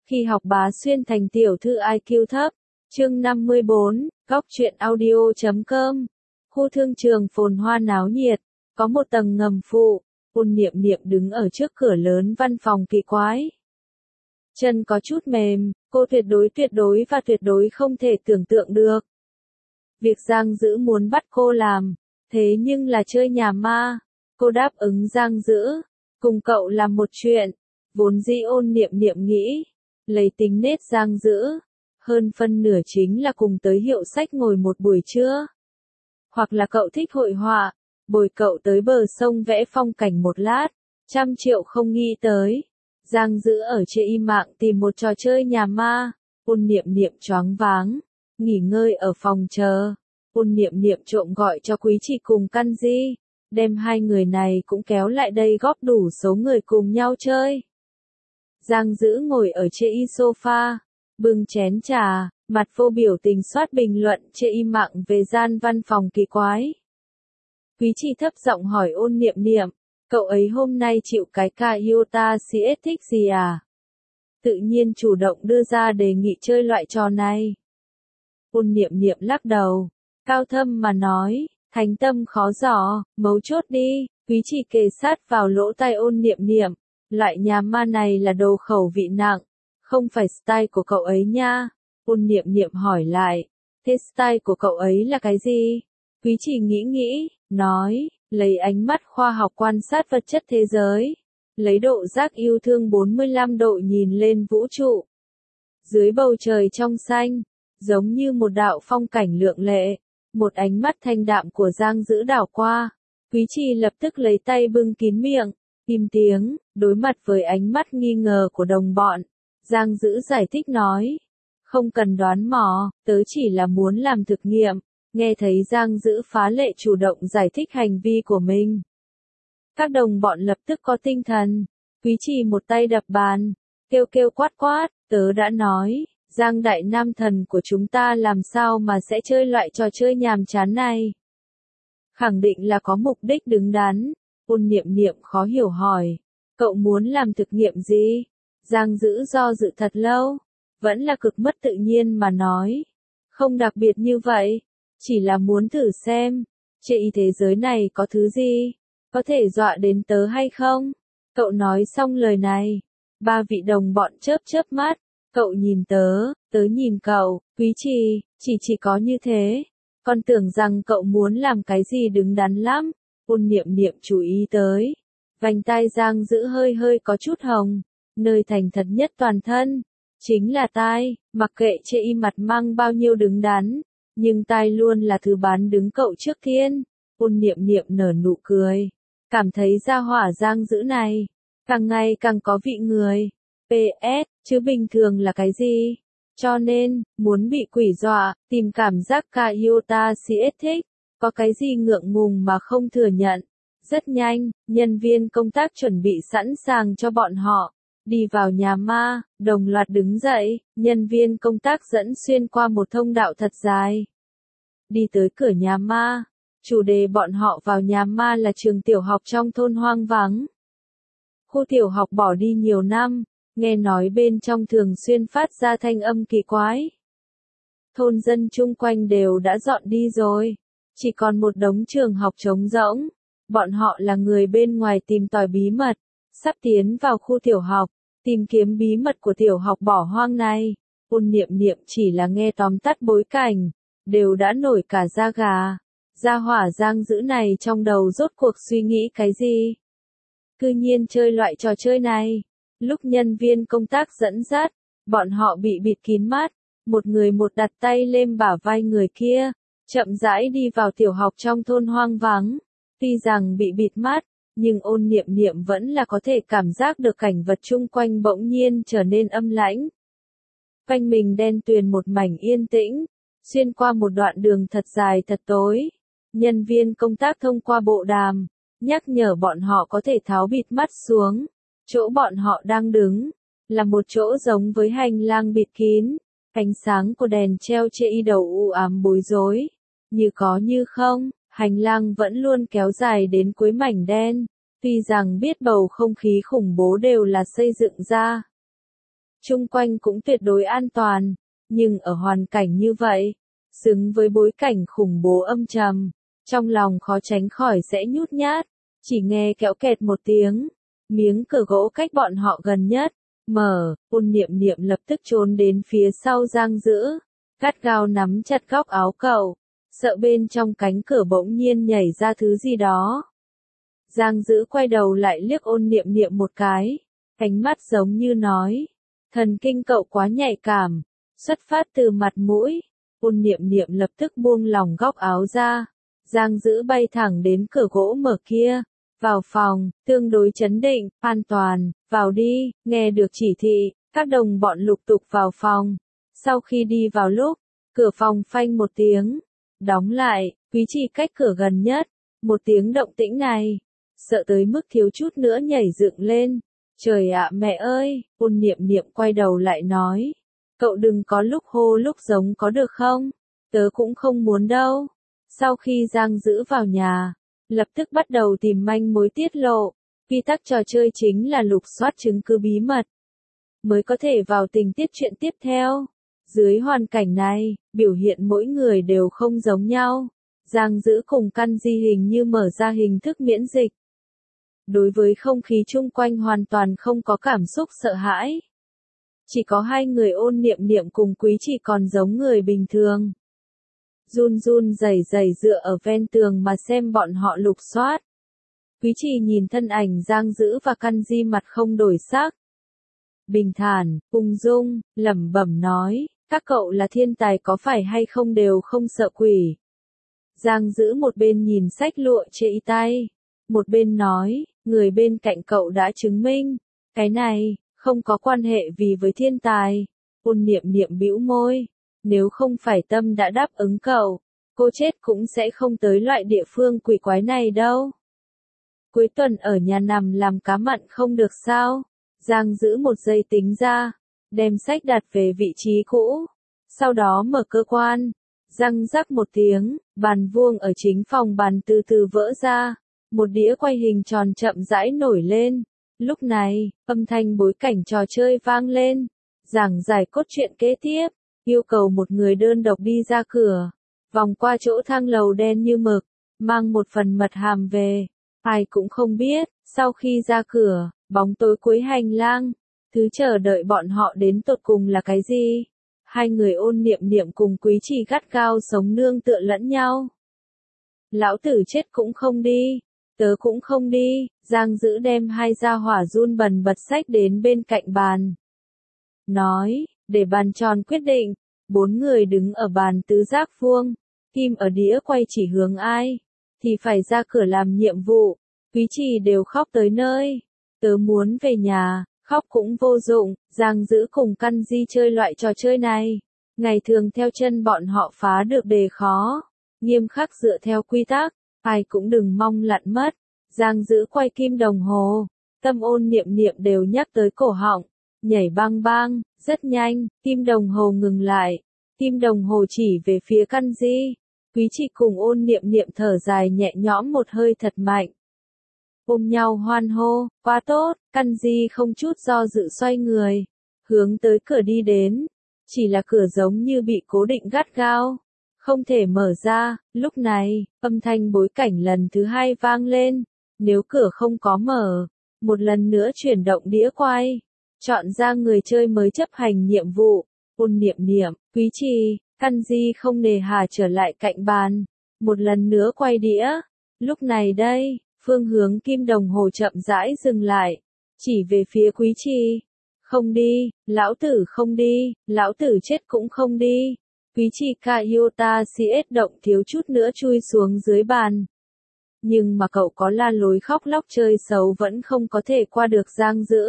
Khi học bá xuyên thành tiểu thư IQ thấp. Chương 54, góc truyện audio.com. Khu thương trường phồn hoa náo nhiệt, có một tầng ngầm phụ. Ôn Niệm Niệm đứng ở trước cửa lớn văn phòng kỳ quái. Chân có chút mềm, cô tuyệt đối không thể tưởng tượng được. Việc Giang Dữ muốn bắt cô làm, thế nhưng là chơi nhà ma. Cô đáp ứng Giang Dữ, cùng cậu làm một chuyện. Vốn dĩ Ôn Niệm Niệm nghĩ, lấy tính nết Giang Dữ, hơn phân nửa chính là cùng tới hiệu sách ngồi một buổi trưa. Hoặc là cậu thích hội họa, bồi cậu tới bờ sông vẽ phong cảnh một lát, 100 triệu không nghĩ tới. Giang Dữ ở trên mạng tìm một trò chơi nhà ma. Ôn Niệm Niệm choáng váng, nghỉ ngơi ở phòng chờ. Ôn Niệm Niệm trộm gọi cho Quý Trì cùng Căn Di, đem hai người này cũng kéo lại đây góp đủ số người cùng nhau chơi. Giang Dữ ngồi ở trên sofa, bưng chén trà, mặt vô biểu tình soát bình luận trên mạng về gian văn phòng kỳ quái. Quý Trì thấp giọng hỏi Ôn Niệm Niệm, cậu ấy hôm nay chịu cái ca iota CS thích gì à? Tự nhiên chủ động đưa ra đề nghị chơi loại trò này. Ôn Niệm Niệm lắc đầu, cao thâm mà nói, thánh tâm khó dò, mấu chốt đi. Quý Trì kề sát vào lỗ tai Ôn Niệm Niệm, loại nhà ma này là đồ khẩu vị nặng, không phải style của cậu ấy nha. Ôn Niệm Niệm hỏi lại, thế style của cậu ấy là cái gì? Quý Trì nghĩ, nói, lấy ánh mắt khoa học quan sát vật chất thế giới, lấy độ giác yêu thương 45 độ nhìn lên vũ trụ. Dưới bầu trời trong xanh, giống như một đạo phong cảnh lượng lệ, một ánh mắt thanh đạm của Giang Dữ đảo qua. Quý Trì lập tức lấy tay bưng kín miệng, im tiếng, đối mặt với ánh mắt nghi ngờ của đồng bọn. Giang Dữ giải thích nói, không cần đoán mò, tớ chỉ là muốn làm thực nghiệm. Nghe thấy Giang Dữ phá lệ chủ động giải thích hành vi của mình, các đồng bọn lập tức có tinh thần. Quý Trì một tay đập bàn, kêu quát, tớ đã nói, Giang đại nam thần của chúng ta làm sao mà sẽ chơi loại trò chơi nhàm chán này. Khẳng định là có mục đích đứng đắn. Ôn Niệm Niệm khó hiểu hỏi, cậu muốn làm thực nghiệm gì? Giang Dữ do dự thật lâu, vẫn là cực mất tự nhiên mà nói, không đặc biệt như vậy, chỉ là muốn thử xem, trên thế giới này có thứ gì, có thể dọa đến tớ hay không? Cậu nói xong lời này, ba vị đồng bọn chớp mắt, cậu nhìn tớ nhìn cậu. Quý Trì, chỉ có như thế, còn tưởng rằng cậu muốn làm cái gì đứng đắn lắm. Ôn Niệm Niệm chú ý tới, vành tai Giang Dữ hơi có chút hồng, nơi thành thật nhất toàn thân, chính là tai. Mặc kệ trên mặt mang bao nhiêu đứng đắn, nhưng tai luôn là thứ bán đứng cậu trước tiên. Ôn Niệm Niệm nở nụ cười, cảm thấy gia hỏa Giang Dữ này, càng ngày càng có vị người. PS, chứ bình thường là cái gì? Cho nên, muốn bị quỷ dọa, tìm cảm giác ca iota CS thích, có cái gì ngượng ngùng mà không thừa nhận. Rất nhanh, nhân viên công tác chuẩn bị sẵn sàng cho bọn họ. Đi vào nhà ma, đồng loạt đứng dậy, nhân viên công tác dẫn xuyên qua một thông đạo thật dài. Đi tới cửa nhà ma, chủ đề bọn họ vào nhà ma là trường tiểu học trong thôn hoang vắng. Khu tiểu học bỏ đi nhiều năm, nghe nói bên trong thường xuyên phát ra thanh âm kỳ quái. Thôn dân chung quanh đều đã dọn đi rồi, chỉ còn một đống trường học trống rỗng. Bọn họ là người bên ngoài tìm tòi bí mật, sắp tiến vào khu tiểu học, tìm kiếm bí mật của tiểu học bỏ hoang này. Ôn Niệm Niệm chỉ là nghe tóm tắt bối cảnh, đều đã nổi cả da gà. Gia hỏa Giang Dữ này trong đầu rốt cuộc suy nghĩ cái gì? Cư nhiên chơi loại trò chơi này. Lúc nhân viên công tác dẫn dắt, bọn họ bị bịt kín mắt, một người một đặt tay lên bả vai người kia, chậm rãi đi vào tiểu học trong thôn hoang vắng. Tuy rằng bị bịt mắt, nhưng Ôn Niệm Niệm vẫn là có thể cảm giác được cảnh vật chung quanh bỗng nhiên trở nên âm lãnh. Quanh mình đen tuyền một mảnh yên tĩnh, xuyên qua một đoạn đường thật dài thật tối. Nhân viên công tác thông qua bộ đàm, nhắc nhở bọn họ có thể tháo bịt mắt xuống. Chỗ bọn họ đang đứng, là một chỗ giống với hành lang bịt kín. Ánh sáng của đèn treo trên đầu u ám bối rối. Như có như không, hành lang vẫn luôn kéo dài đến cuối mảnh đen. Tuy rằng biết bầu không khí khủng bố đều là xây dựng ra chung quanh cũng tuyệt đối an toàn, nhưng ở hoàn cảnh như vậy, xứng với bối cảnh khủng bố âm trầm, trong lòng khó tránh khỏi sẽ nhút nhát, chỉ nghe kéo kẹt một tiếng, miếng cửa gỗ cách bọn họ gần nhất, mở, Ôn Niệm Niệm lập tức trốn đến phía sau Giang Dữ, gắt gao nắm chặt góc áo cậu, sợ bên trong cánh cửa bỗng nhiên nhảy ra thứ gì đó. Giang Dữ quay đầu lại liếc Ôn Niệm Niệm một cái, ánh mắt giống như nói, thần kinh cậu quá nhạy cảm, xuất phát từ mặt mũi. Ôn Niệm Niệm lập tức buông lỏng góc áo ra, Giang Dữ bay thẳng đến cửa gỗ mở kia, vào phòng, tương đối trấn định, an toàn, vào đi, nghe được chỉ thị, các đồng bọn lục tục vào phòng. Sau khi đi vào lúc, cửa phòng phanh một tiếng, đóng lại, Quý Trì cách cửa gần nhất, một tiếng động tĩnh này, sợ tới mức thiếu chút nữa nhảy dựng lên. Trời ạ mẹ ơi, Ôn Niệm Niệm quay đầu lại nói, cậu đừng có lúc hô lúc giống có được không? Tớ cũng không muốn đâu. Sau khi Giang Dữ vào nhà, lập tức bắt đầu tìm manh mối tiết lộ, quy tắc trò chơi chính là lục soát chứng cứ bí mật, mới có thể vào tình tiết chuyện tiếp theo. Dưới hoàn cảnh này, biểu hiện mỗi người đều không giống nhau. Giang Dữ cùng Căn Di hình như mở ra hình thức miễn dịch. Đối với không khí chung quanh hoàn toàn không có cảm xúc sợ hãi. Chỉ có hai người Ôn Niệm Niệm cùng Quý Trì còn giống người bình thường. Run run rẩy rẩy dựa ở ven tường mà xem bọn họ lục soát. Quý Trì nhìn thân ảnh Giang Dữ và Căn Di mặt không đổi sắc. Bình thản, ung dung, lẩm bẩm nói, các cậu là thiên tài có phải hay không đều không sợ quỷ. Giang Dữ một bên nhìn sách lụa trên tay, một bên nói, người bên cạnh cậu đã chứng minh, cái này, không có quan hệ vì với thiên tài. Ôn Niệm Niệm bĩu môi, nếu không phải tâm đã đáp ứng cậu, cô chết cũng sẽ không tới loại địa phương quỷ quái này đâu. Cuối tuần ở nhà nằm làm cá mặn không được sao? Giang Dữ một giây tính ra, đem sách đặt về vị trí cũ, sau đó mở cơ quan, răng rắc một tiếng, bàn vuông ở chính phòng bàn từ từ vỡ ra, một đĩa quay hình tròn chậm rãi nổi lên. Lúc này, âm thanh bối cảnh trò chơi vang lên, giảng giải cốt truyện kế tiếp, yêu cầu một người đơn độc đi ra cửa, vòng qua chỗ thang lầu đen như mực, mang một phần mật hàm về. Ai cũng không biết, sau khi ra cửa, bóng tối cuối hành lang, thứ chờ đợi bọn họ đến tột cùng là cái gì? Hai người Ôn Niệm Niệm cùng Quý Trì gắt gao sống nương tựa lẫn nhau. Lão tử chết cũng không đi, tớ cũng không đi. Giang Dữ đem hai gia hỏa run bần bật sách đến bên cạnh bàn. Nói, để bàn tròn quyết định, 4 người đứng ở bàn tứ giác vuông, kim ở đĩa quay chỉ hướng ai, thì phải ra cửa làm nhiệm vụ. Quý Trì đều khóc tới nơi. Tớ muốn về nhà, khóc cũng vô dụng. Giang Dữ cùng Căn Di chơi loại trò chơi này, ngày thường theo chân bọn họ phá được đề khó, nghiêm khắc dựa theo quy tắc, ai cũng đừng mong lặn mất. Giang Dữ quay kim đồng hồ, tâm Ôn Niệm Niệm đều nhắc tới cổ họng, nhảy bang bang, rất nhanh, kim đồng hồ ngừng lại, kim đồng hồ chỉ về phía Căn Di. Quý Trì cùng Ôn Niệm Niệm thở dài nhẹ nhõm một hơi thật mạnh. Ôm nhau hoan hô, quá tốt. Căn Di không chút do dự xoay người, hướng tới cửa đi đến. Chỉ là cửa giống như bị cố định gắt gao, không thể mở ra. Lúc này, âm thanh bối cảnh lần thứ hai vang lên. Nếu cửa không có mở, một lần nữa chuyển động đĩa quay, chọn ra người chơi mới chấp hành nhiệm vụ. Ôn Niệm Niệm, Quý Trì, Căn Di không nề hà trở lại cạnh bàn, một lần nữa quay đĩa. Lúc này đây, phương hướng kim đồng hồ chậm rãi dừng lại, chỉ về phía Quý Trì. Không đi, lão tử không đi, lão tử chết cũng không đi. Quý Trì Kayota CS động thiếu chút nữa chui xuống dưới bàn. Nhưng mà cậu có la lối khóc lóc chơi xấu vẫn không có thể qua được Giang Dữ.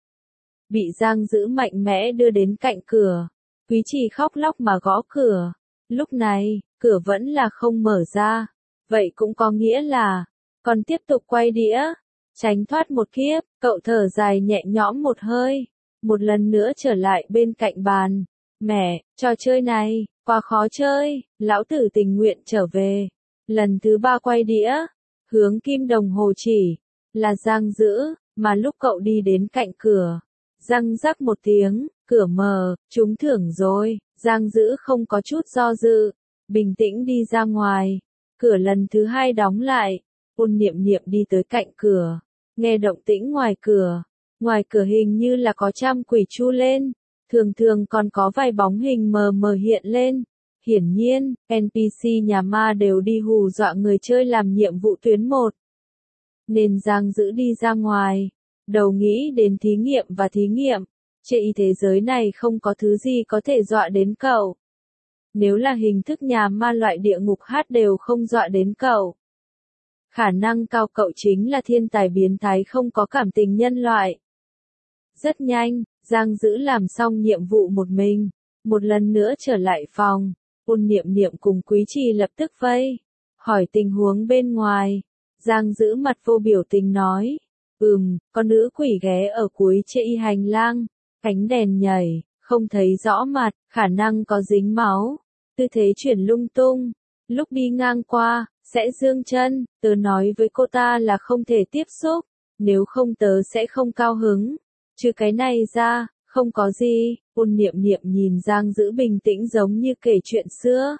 Bị Giang Dữ mạnh mẽ đưa đến cạnh cửa. Quý Trì khóc lóc mà gõ cửa. Lúc này, cửa vẫn là không mở ra. Vậy cũng có nghĩa là, còn tiếp tục quay đĩa. Tránh thoát một kiếp, cậu thở dài nhẹ nhõm một hơi. Một lần nữa trở lại bên cạnh bàn. Mẹ, trò chơi này, quá khó chơi, lão tử tình nguyện trở về. Lần thứ 3 quay đĩa, hướng kim đồng hồ chỉ, là Giang Dữ, mà lúc cậu đi đến cạnh cửa, răng rắc một tiếng, Cửa mở, trúng thưởng rồi, Giang Dữ không có chút do dự, bình tĩnh đi ra ngoài. Cửa lần thứ hai đóng lại, Ôn Niệm Niệm đi tới cạnh cửa, nghe động tĩnh ngoài cửa hình như là có trăm quỷ chu lên, thường thường còn có vài bóng hình mờ mờ hiện lên. Hiển nhiên, NPC nhà ma đều đi hù dọa người chơi làm nhiệm vụ tuyến 1. Nên Giang Dữ đi ra ngoài, đầu nghĩ đến thí nghiệm và thí nghiệm. Trên thế giới này không có thứ gì có thể dọa đến cậu. Nếu là hình thức nhà ma loại địa ngục hát đều không dọa đến cậu. Khả năng cao cậu chính là thiên tài biến thái không có cảm tình nhân loại. Rất nhanh, Giang Dữ làm xong nhiệm vụ một mình, một lần nữa trở lại phòng. Ôn Niệm Niệm cùng Quý Trì lập tức vây, hỏi tình huống bên ngoài. Giang Dữ mặt vô biểu tình nói, con nữ quỷ ghé ở cuối trễ hành lang, ánh đèn nhảy, không thấy rõ mặt, khả năng có dính máu, tư thế chuyển lung tung, lúc đi ngang qua, sẽ giương chân, tớ nói với cô ta là không thể tiếp xúc, nếu không tớ sẽ không cao hứng, trừ cái này ra, không có gì. Ôn Niệm Niệm nhìn Giang Dữ bình tĩnh giống như kể chuyện xưa.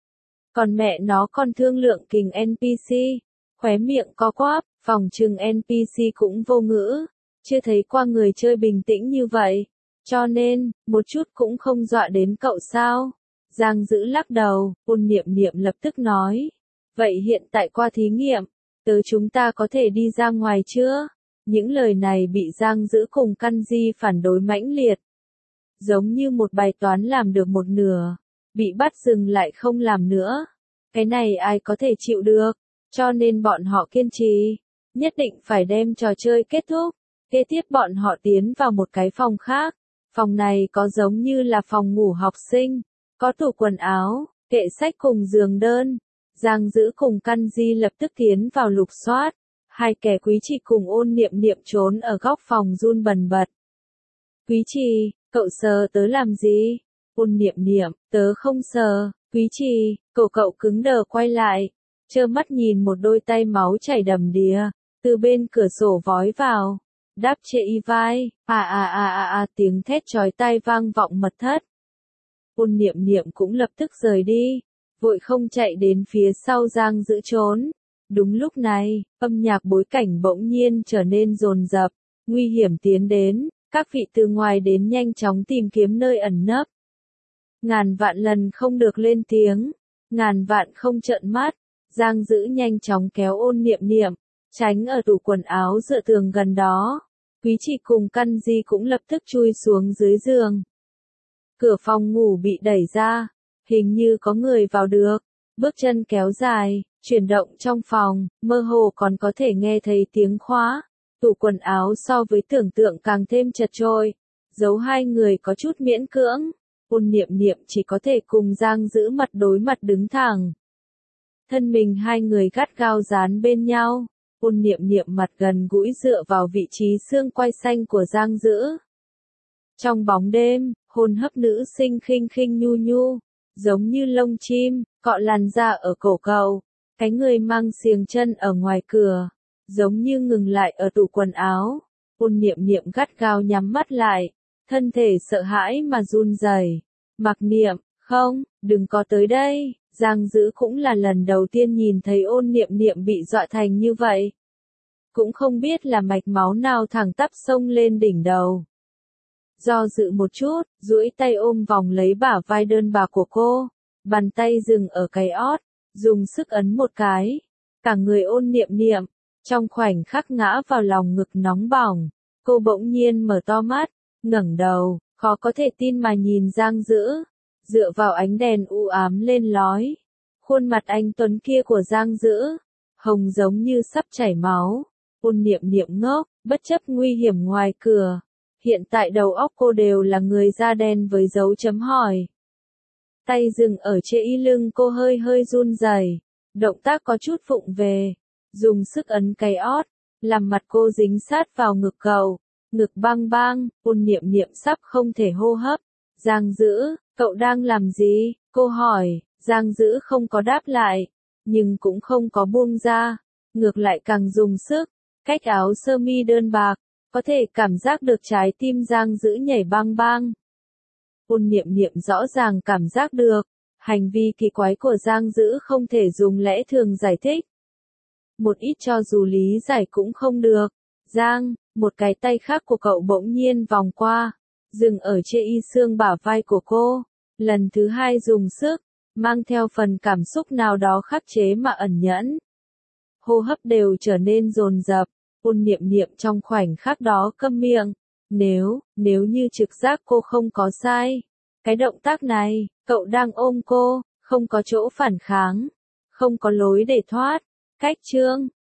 Còn mẹ nó còn thương lượng kình NPC, khóe miệng co quắp, phòng trừng NPC cũng vô ngữ, chưa thấy qua người chơi bình tĩnh như vậy, cho nên, một chút cũng không dọa đến cậu sao. Giang Dữ lắc đầu, Ôn Niệm Niệm lập tức nói, vậy hiện tại qua thí nghiệm, chúng ta có thể đi ra ngoài chưa? Những lời này bị Giang Dữ cùng Căn Di phản đối mãnh liệt. Giống như một bài toán làm được một nửa, bị bắt dừng lại không làm nữa. Cái này ai có thể chịu được, cho nên bọn họ kiên trì, nhất định phải đem trò chơi kết thúc. Kế tiếp bọn họ tiến vào một cái phòng khác, phòng này có giống như là phòng ngủ học sinh, có tủ quần áo, kệ sách cùng giường đơn. Giang Dữ cùng Căn Di lập tức tiến vào lục soát, hai kẻ Quý Trì cùng Ôn Niệm Niệm trốn ở góc phòng run bần bật. Quý Trì, cậu sờ tớ làm gì? Ôn Niệm Niệm, tớ không sờ. Quý Trì, cậu cứng đờ quay lại, trơ mắt nhìn một đôi tay máu chảy đầm đìa, từ bên cửa sổ vói vào, đáp chệ y vai, tiếng thét chói tai vang vọng mật thất. Ôn Niệm Niệm cũng lập tức rời đi, vội không chạy đến phía sau Giang Dữ trốn. Đúng lúc này, âm nhạc bối cảnh bỗng nhiên trở nên dồn dập, nguy hiểm tiến đến, các vị từ ngoài đến nhanh chóng tìm kiếm nơi ẩn nấp. Ngàn vạn lần không được lên tiếng, ngàn vạn không trợn mắt. Giang Dữ nhanh chóng kéo Ôn Niệm Niệm, tránh ở tủ quần áo dựa tường gần đó. Quý Trì cùng Căn Di cũng lập tức chui xuống dưới giường. Cửa phòng ngủ bị đẩy ra, hình như có người vào được, bước chân kéo dài, chuyển động trong phòng, mơ hồ còn có thể nghe thấy tiếng khóa. Tủ quần áo so với tưởng tượng càng thêm chật chội, giấu hai người có chút miễn cưỡng. Ôn Niệm Niệm chỉ có thể cùng Giang Dữ mặt đối mặt đứng thẳng. Thân mình hai người gắt gao dán bên nhau, Ôn Niệm Niệm mặt gần gũi dựa vào vị trí xương quai xanh của Giang Dữ. Trong bóng đêm, hôn hấp nữ sinh khinh khinh nhu nhu, giống như lông chim, cọ làn da ở cổ cậu, cái người mang xiềng chân ở ngoài cửa, giống như ngừng lại ở tủ quần áo. Ôn Niệm Niệm gắt gao nhắm mắt lại, thân thể sợ hãi mà run rẩy. Mặc Niệm, không, đừng có tới đây. Giang Dữ cũng là lần đầu tiên nhìn thấy Ôn Niệm Niệm bị dọa thành như vậy. Cũng không biết là mạch máu nào thẳng tắp xông lên đỉnh đầu. Do dự một chút, duỗi tay ôm vòng lấy bả vai đơn bạc của cô, bàn tay dừng ở cái ót, dùng sức ấn một cái. Cả người Ôn Niệm Niệm, trong khoảnh khắc ngã vào lòng ngực nóng bỏng. Cô bỗng nhiên mở to mắt, ngẩng đầu, khó có thể tin mà nhìn Giang Dữ, dựa vào ánh đèn u ám lên lói. Khuôn mặt anh tuấn kia của Giang Dữ, hồng giống như sắp chảy máu. Ôn Niệm Niệm ngốc, bất chấp nguy hiểm ngoài cửa. Hiện tại đầu óc cô đều là người da đen với dấu chấm hỏi. Tay dừng ở trên y lưng cô hơi hơi run rẩy, động tác có chút vụng về, dùng sức ấn cái ót, làm mặt cô dính sát vào ngực cậu, ngực băng băng. Ôn Niệm Niệm sắp không thể hô hấp. Giang Dữ, cậu đang làm gì? Cô hỏi. Giang Dữ không có đáp lại, nhưng cũng không có buông ra, ngược lại càng dùng sức. Cách áo sơ mi đơn bạc, có thể cảm giác được trái tim Giang Dữ nhảy bang bang. Ôn niệm niệm rõ ràng cảm giác được, hành vi kỳ quái của Giang Dữ không thể dùng lẽ thường giải thích. Một ít cho dù lý giải cũng không được. Giang, một cái tay khác của cậu bỗng nhiên vòng qua, dừng ở trên y xương bả vai của cô. Lần thứ hai dùng sức, mang theo phần cảm xúc nào đó khắc chế mà ẩn nhẫn. Hô hấp đều trở nên dồn dập, ôn niệm niệm trong khoảnh khắc đó câm miệng. Nếu như trực giác cô không có sai, cái động tác này, cậu đang ôm cô, không có chỗ phản kháng, không có lối để thoát. Cách chương